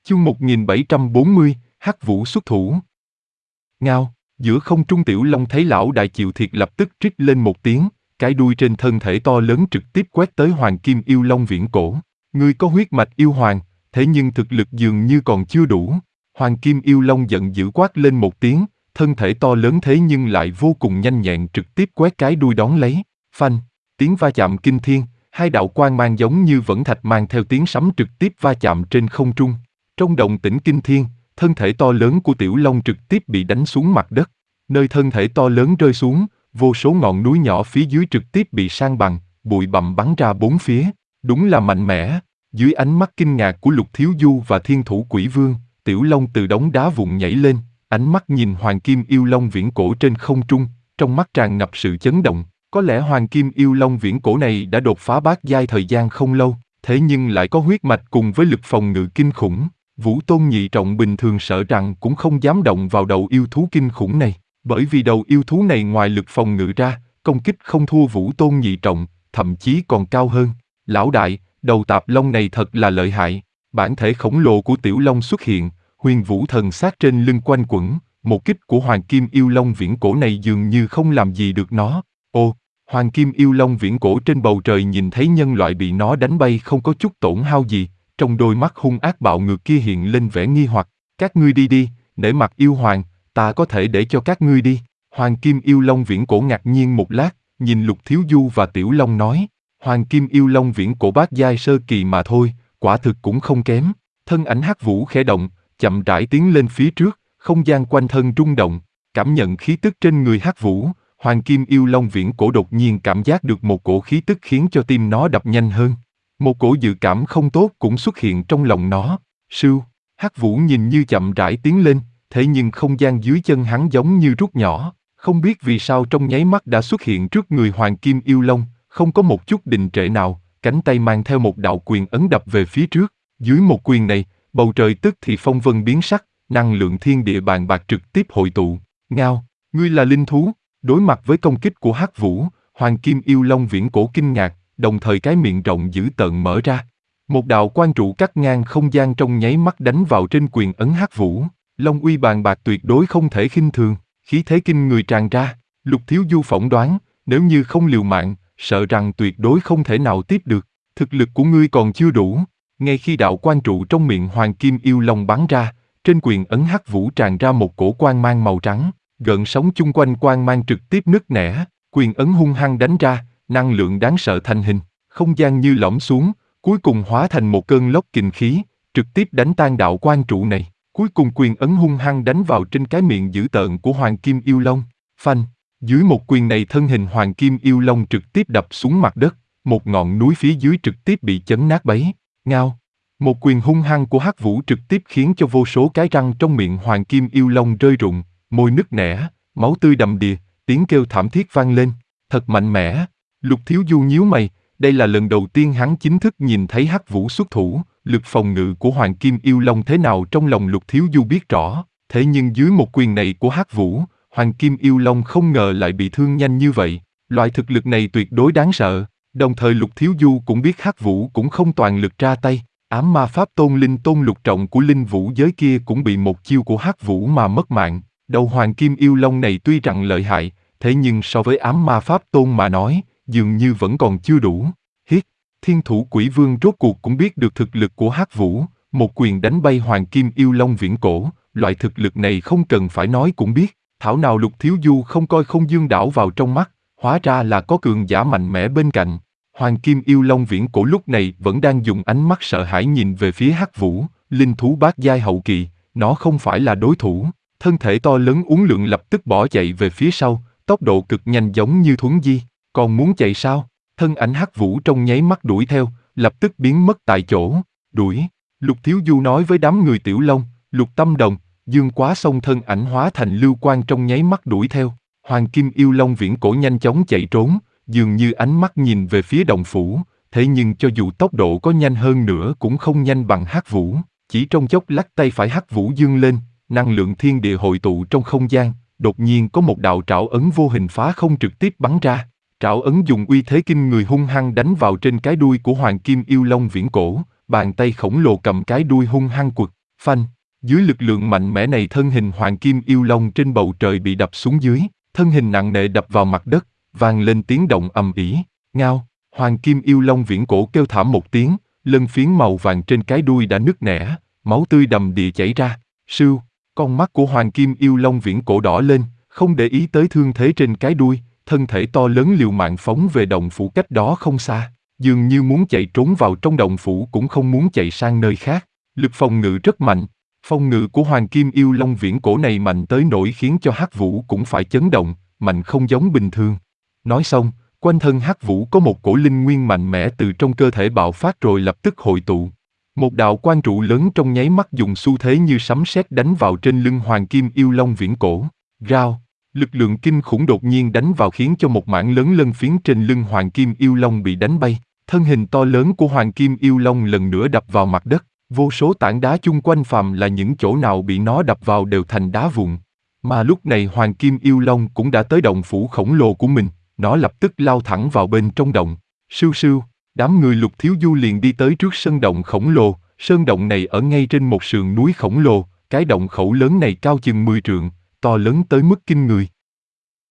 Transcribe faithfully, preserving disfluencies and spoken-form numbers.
Chương một nghìn bảy trăm bốn mươi, Hắc Vũ xuất thủ. Ngao, giữa không trung Tiểu Long thấy lão đại chịu thiệt lập tức trích lên một tiếng, cái đuôi trên thân thể to lớn trực tiếp quét tới Hoàng Kim Yêu Long viễn cổ. Ngươi có huyết mạch yêu hoàng, thế nhưng thực lực dường như còn chưa đủ. Hoàng Kim Yêu Long giận dữ quát lên một tiếng, thân thể to lớn thế nhưng lại vô cùng nhanh nhẹn trực tiếp quét cái đuôi đón lấy. Phanh, tiếng va chạm kinh thiên, hai đạo quang mang giống như vẫn thạch mang theo tiếng sấm trực tiếp va chạm trên không trung. Trong động tĩnh kinh thiên, thân thể to lớn của Tiểu Long trực tiếp bị đánh xuống mặt đất. Nơi thân thể to lớn rơi xuống, vô số ngọn núi nhỏ phía dưới trực tiếp bị san bằng, bụi bặm bắn ra bốn phía. Đúng là mạnh mẽ. Dưới ánh mắt kinh ngạc của Lục Thiếu Du và Thiên Thủ Quỷ Vương, Tiểu Long từ đống đá vụn nhảy lên, ánh mắt nhìn Hoàng Kim Yêu Long viễn cổ trên không trung, trong mắt tràn ngập sự chấn động. Có lẽ Hoàng Kim Yêu Long viễn cổ này đã đột phá bát giai thời gian không lâu, thế nhưng lại có huyết mạch cùng với lực phòng ngự kinh khủng. Vũ Tôn nhị trọng bình thường sợ rằng cũng không dám động vào đầu yêu thú kinh khủng này, bởi vì đầu yêu thú này ngoài lực phòng ngự ra, công kích không thua Vũ Tôn nhị trọng, thậm chí còn cao hơn. Lão đại, đầu tạp long này thật là lợi hại. Bản thể khổng lồ của Tiểu Long xuất hiện, huyền vũ thần sát trên lưng quanh quẩn, một kích của Hoàng Kim Yêu Long viễn cổ này dường như không làm gì được nó. Ô, Hoàng Kim Yêu Long viễn cổ trên bầu trời nhìn thấy nhân loại bị nó đánh bay không có chút tổn hao gì, trong đôi mắt hung ác bạo ngược kia hiện lên vẻ nghi hoặc. Các ngươi đi đi, nể mặt yêu hoàng, ta có thể để cho các ngươi đi. Hoàng Kim Yêu Long viễn cổ ngạc nhiên một lát, nhìn Lục Thiếu Du và Tiểu Long nói, Hoàng Kim Yêu Long viễn cổ bát giai sơ kỳ mà thôi, quả thực cũng không kém. Thân ảnh Hắc Vũ khẽ động, chậm rãi tiến lên phía trước, không gian quanh thân rung động, cảm nhận khí tức trên người Hắc Vũ. Hoàng Kim Yêu Long viễn cổ đột nhiên cảm giác được một cổ khí tức khiến cho tim nó đập nhanh hơn. Một cổ dự cảm không tốt cũng xuất hiện trong lòng nó. Sưu, Hắc Vũ nhìn như chậm rãi tiến lên, thế nhưng không gian dưới chân hắn giống như rút nhỏ, không biết vì sao trong nháy mắt đã xuất hiện trước người Hoàng Kim Yêu Long, không có một chút đình trệ nào, cánh tay mang theo một đạo quyền ấn đập về phía trước. Dưới một quyền này, bầu trời tức thì phong vân biến sắc, năng lượng thiên địa bàn bạc trực tiếp hội tụ. Ngao, ngươi là linh thú. Đối mặt với công kích của Hắc Vũ, Hoàng Kim Yêu Long viễn cổ kinh ngạc, đồng thời cái miệng rộng dữ tợn mở ra. Một đạo quang trụ cắt ngang không gian trong nháy mắt đánh vào trên quyền ấn Hắc Vũ. Long uy bàn bạc tuyệt đối không thể khinh thường, khí thế kinh người tràn ra. Lục Thiếu Du phỏng đoán, nếu như không liều mạng, sợ rằng tuyệt đối không thể nào tiếp được. Thực lực của ngươi còn chưa đủ. Ngay khi đạo quang trụ trong miệng Hoàng Kim Yêu Long bắn ra, trên quyền ấn Hắc Vũ tràn ra một cổ quang mang màu trắng. Gợn sóng chung quanh quang mang trực tiếp nứt nẻ, quyền ấn hung hăng đánh ra, năng lượng đáng sợ thành hình, không gian như lõm xuống, cuối cùng hóa thành một cơn lốc kình khí, trực tiếp đánh tan đạo quang trụ này. Cuối cùng quyền ấn hung hăng đánh vào trên cái miệng dữ tợn của Hoàng Kim Yêu Long. Phanh, dưới một quyền này thân hình Hoàng Kim Yêu Long trực tiếp đập xuống mặt đất, một ngọn núi phía dưới trực tiếp bị chấn nát bấy. Ngao, một quyền hung hăng của Hắc Vũ trực tiếp khiến cho vô số cái răng trong miệng Hoàng Kim Yêu Long rơi rụng, môi nứt nẻ, máu tươi đầm đìa, tiếng kêu thảm thiết vang lên. Thật mạnh mẽ. Lục Thiếu Du nhíu mày, đây là lần đầu tiên hắn chính thức nhìn thấy Hắc Vũ xuất thủ. Lực phòng ngự của Hoàng Kim Yêu Long thế nào trong lòng Lục Thiếu Du biết rõ, thế nhưng dưới một quyền này của Hắc Vũ, Hoàng Kim Yêu Long không ngờ lại bị thương nhanh như vậy. Loại thực lực này tuyệt đối đáng sợ. Đồng thời Lục Thiếu Du cũng biết Hắc Vũ cũng không toàn lực ra tay. Ám ma pháp tôn linh tôn lục trọng của linh vũ giới kia cũng bị một chiêu của Hắc Vũ mà mất mạng. Đầu Hoàng Kim Yêu Long này tuy rằng lợi hại, thế nhưng so với ám ma pháp tôn mà nói, dường như vẫn còn chưa đủ. Hiết, Thiên Thủ Quỷ Vương rốt cuộc cũng biết được thực lực của Hắc Vũ, một quyền đánh bay Hoàng Kim Yêu Long viễn cổ, loại thực lực này không cần phải nói cũng biết. Thảo nào Lục Thiếu Du không coi Không Dương đảo vào trong mắt, hóa ra là có cường giả mạnh mẽ bên cạnh. Hoàng Kim Yêu Long viễn cổ lúc này vẫn đang dùng ánh mắt sợ hãi nhìn về phía Hắc Vũ, linh thú bát giai hậu kỳ, nó không phải là đối thủ. Thân thể to lớn uốn lượn lập tức bỏ chạy về phía sau, tốc độ cực nhanh giống như thuấn di. Còn muốn chạy sao? Thân ảnh Hắc Vũ trong nháy mắt đuổi theo, lập tức biến mất tại chỗ. Đuổi. Lục Thiếu Du nói với đám người Tiểu Long, Lục Tâm Đồng, Dương Quá Song thân ảnh hóa thành lưu quang trong nháy mắt đuổi theo. Hoàng Kim Yêu Long viễn cổ nhanh chóng chạy trốn, dường như ánh mắt nhìn về phía động phủ, thế nhưng cho dù tốc độ có nhanh hơn nữa cũng không nhanh bằng Hắc Vũ. Chỉ trong chốc lát tay phải Hắc Vũ giương lên, năng lượng thiên địa hội tụ trong không gian, đột nhiên có một đạo trảo ấn vô hình phá không trực tiếp bắn ra. Trảo ấn dùng uy thế kinh người hung hăng đánh vào trên cái đuôi của Hoàng Kim Yêu Long viễn cổ, bàn tay khổng lồ cầm cái đuôi hung hăng quật. Phanh, dưới lực lượng mạnh mẽ này thân hình Hoàng Kim Yêu Long trên bầu trời bị đập xuống dưới, thân hình nặng nề đập vào mặt đất, vang lên tiếng động ầm ĩ. Ngao, Hoàng Kim Yêu Long viễn cổ kêu thảm một tiếng, lân phiến màu vàng trên cái đuôi đã nứt nẻ, máu tươi đầm đìa chảy ra. Sưu, con mắt của Hoàng Kim Yêu Long viễn cổ đỏ lên, không để ý tới thương thế trên cái đuôi, thân thể to lớn liều mạng phóng về động phủ cách đó không xa, dường như muốn chạy trốn vào trong động phủ cũng không muốn chạy sang nơi khác. Lực phòng ngự rất mạnh, phòng ngự của Hoàng Kim Yêu Long viễn cổ này mạnh tới nỗi khiến cho Hắc Vũ cũng phải chấn động, mạnh không giống bình thường. Nói xong, quanh thân Hắc Vũ có một cổ linh nguyên mạnh mẽ từ trong cơ thể bạo phát rồi lập tức hội tụ. Một đạo quang trụ lớn trong nháy mắt dùng xu thế như sấm sét đánh vào trên lưng Hoàng Kim Yêu Long viễn cổ. Rao, lực lượng kinh khủng đột nhiên đánh vào khiến cho một mảng lớn lân phiến trên lưng Hoàng Kim Yêu Long bị đánh bay. Thân hình to lớn của Hoàng Kim Yêu Long lần nữa đập vào mặt đất. Vô số tảng đá chung quanh phàm là những chỗ nào bị nó đập vào đều thành đá vụn. Mà lúc này Hoàng Kim Yêu Long cũng đã tới động phủ khổng lồ của mình, nó lập tức lao thẳng vào bên trong động. Sưu sưu, đám người Lục Thiếu Du liền đi tới trước sân động khổng lồ. Sơn động này ở ngay trên một sườn núi khổng lồ, cái động khẩu lớn này cao chừng mười trượng, to lớn tới mức kinh người.